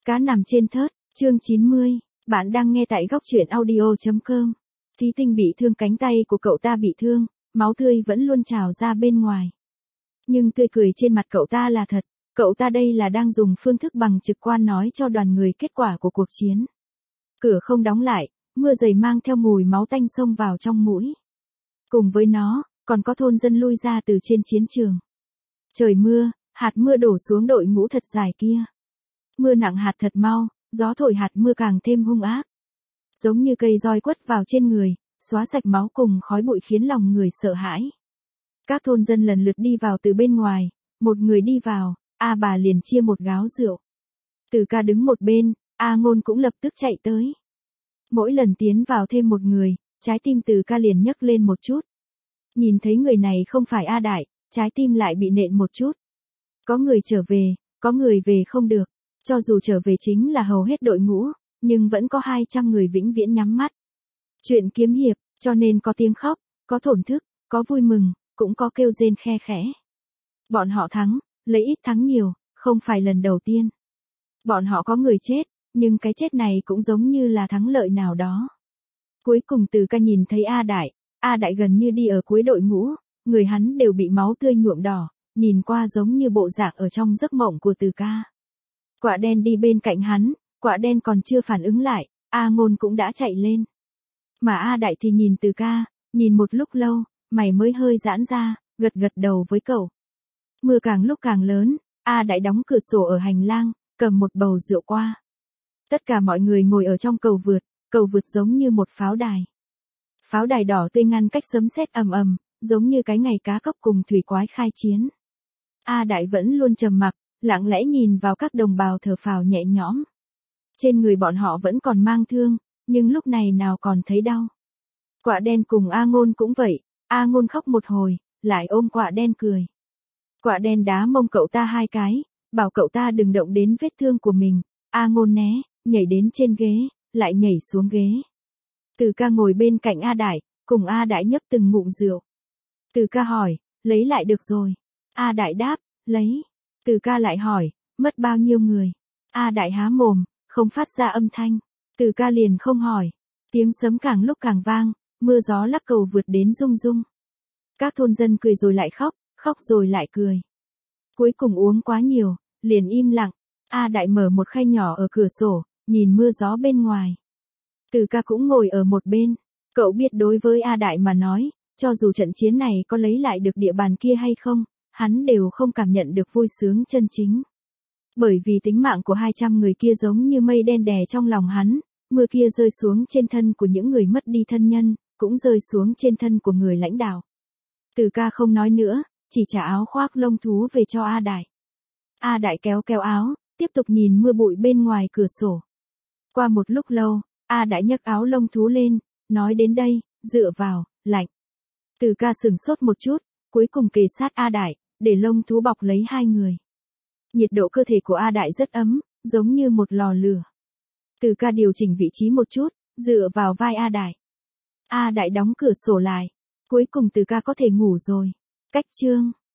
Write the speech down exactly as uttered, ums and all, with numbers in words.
Cá nằm trên thớt, chương chín mươi. Bạn đang nghe tại góc truyện audio chấm com. Thí Tinh bị thương, cánh tay của cậu ta bị thương, máu tươi vẫn luôn trào ra bên ngoài. Nhưng tươi cười trên mặt cậu ta là thật, cậu ta đây là đang dùng phương thức bằng trực quan nói cho đoàn người kết quả của cuộc chiến. Cửa không đóng lại, mưa dày mang theo mùi máu tanh xông vào trong mũi. Cùng với nó, còn có thôn dân lui ra từ trên chiến trường. Trời mưa, hạt mưa đổ xuống đội ngũ thật dài kia. Mưa nặng hạt thật mau, gió thổi hạt mưa càng thêm hung ác. Giống như cây roi quất vào trên người, xóa sạch máu cùng khói bụi khiến lòng người sợ hãi. Các thôn dân lần lượt đi vào từ bên ngoài, một người đi vào, A bà liền chia một gáo rượu. Từ Ca đứng một bên, A Ngôn cũng lập tức chạy tới. Mỗi lần tiến vào thêm một người, trái tim Từ Ca liền nhấc lên một chút. Nhìn thấy người này không phải A Đại, trái tim lại bị nện một chút. Có người trở về, có người về không được. Cho dù trở về chính là hầu hết đội ngũ, nhưng vẫn có hai trăm người vĩnh viễn nhắm mắt. Chuyện kiếm hiệp, cho nên có tiếng khóc, có thổn thức, có vui mừng, cũng có kêu rên khe khẽ. Bọn họ thắng, lấy ít thắng nhiều, không phải lần đầu tiên. Bọn họ có người chết, nhưng cái chết này cũng giống như là thắng lợi nào đó. Cuối cùng Từ Ca nhìn thấy A Đại, A Đại gần như đi ở cuối đội ngũ, người hắn đều bị máu tươi nhuộm đỏ, nhìn qua giống như bộ dạng ở trong giấc mộng của Từ Ca. Quạ đen đi bên cạnh hắn, Quạ đen còn chưa phản ứng lại, A Ngôn cũng đã chạy lên. Mà A Đại thì nhìn Từ Ca, nhìn một lúc lâu, mày mới hơi giãn ra, gật gật đầu với cậu. Mưa càng lúc càng lớn, A Đại đóng cửa sổ ở hành lang, cầm một bầu rượu qua. Tất cả mọi người ngồi ở trong cầu vượt, cầu vượt giống như một pháo đài. Pháo đài đỏ tươi ngăn cách sấm sét ầm ầm, giống như cái ngày cá cóc cùng thủy quái khai chiến. A Đại vẫn luôn trầm mặc, lặng lẽ nhìn vào các đồng bào thở phào nhẹ nhõm. Trên người bọn họ vẫn còn mang thương, nhưng lúc này nào còn thấy đau. Quạ đen cùng A Ngôn cũng vậy, A Ngôn khóc một hồi, lại ôm Quạ đen cười. Quạ đen đá mông cậu ta hai cái, bảo cậu ta đừng động đến vết thương của mình. A Ngôn né, nhảy đến trên ghế, lại nhảy xuống ghế. Từ Ca ngồi bên cạnh A Đại, cùng A Đại nhấp từng ngụm rượu. Từ Ca hỏi, lấy lại được rồi. A Đại đáp, lấy. Từ Ca lại hỏi, mất bao nhiêu người? A Đại há mồm, không phát ra âm thanh. Từ Ca liền không hỏi. Tiếng sấm càng lúc càng vang, mưa gió lắc cầu vượt đến rung rung. Các thôn dân cười rồi lại khóc, khóc rồi lại cười. Cuối cùng uống quá nhiều, liền im lặng. A Đại mở một khay nhỏ ở cửa sổ, nhìn mưa gió bên ngoài. Từ Ca cũng ngồi ở một bên. Cậu biết đối với A Đại mà nói, cho dù trận chiến này có lấy lại được địa bàn kia hay không, hắn đều không cảm nhận được vui sướng chân chính. Bởi vì tính mạng của hai trăm người kia giống như mây đen đè trong lòng hắn, mưa kia rơi xuống trên thân của những người mất đi thân nhân, cũng rơi xuống trên thân của người lãnh đạo. Từ Ca không nói nữa, chỉ trả áo khoác lông thú về cho A Đại. A Đại kéo kéo áo, tiếp tục nhìn mưa bụi bên ngoài cửa sổ. Qua một lúc lâu, A Đại nhấc áo lông thú lên, nói đến đây, dựa vào, lạnh. Từ Ca sửng sốt một chút, cuối cùng kề sát A Đại, để lông thú bọc lấy hai người. Nhiệt độ cơ thể của A Đại rất ấm, giống như một lò lửa. Từ Ca điều chỉnh vị trí một chút, dựa vào vai A Đại. A Đại đóng cửa sổ lại. Cuối cùng Từ Ca có thể ngủ rồi. Cách chương.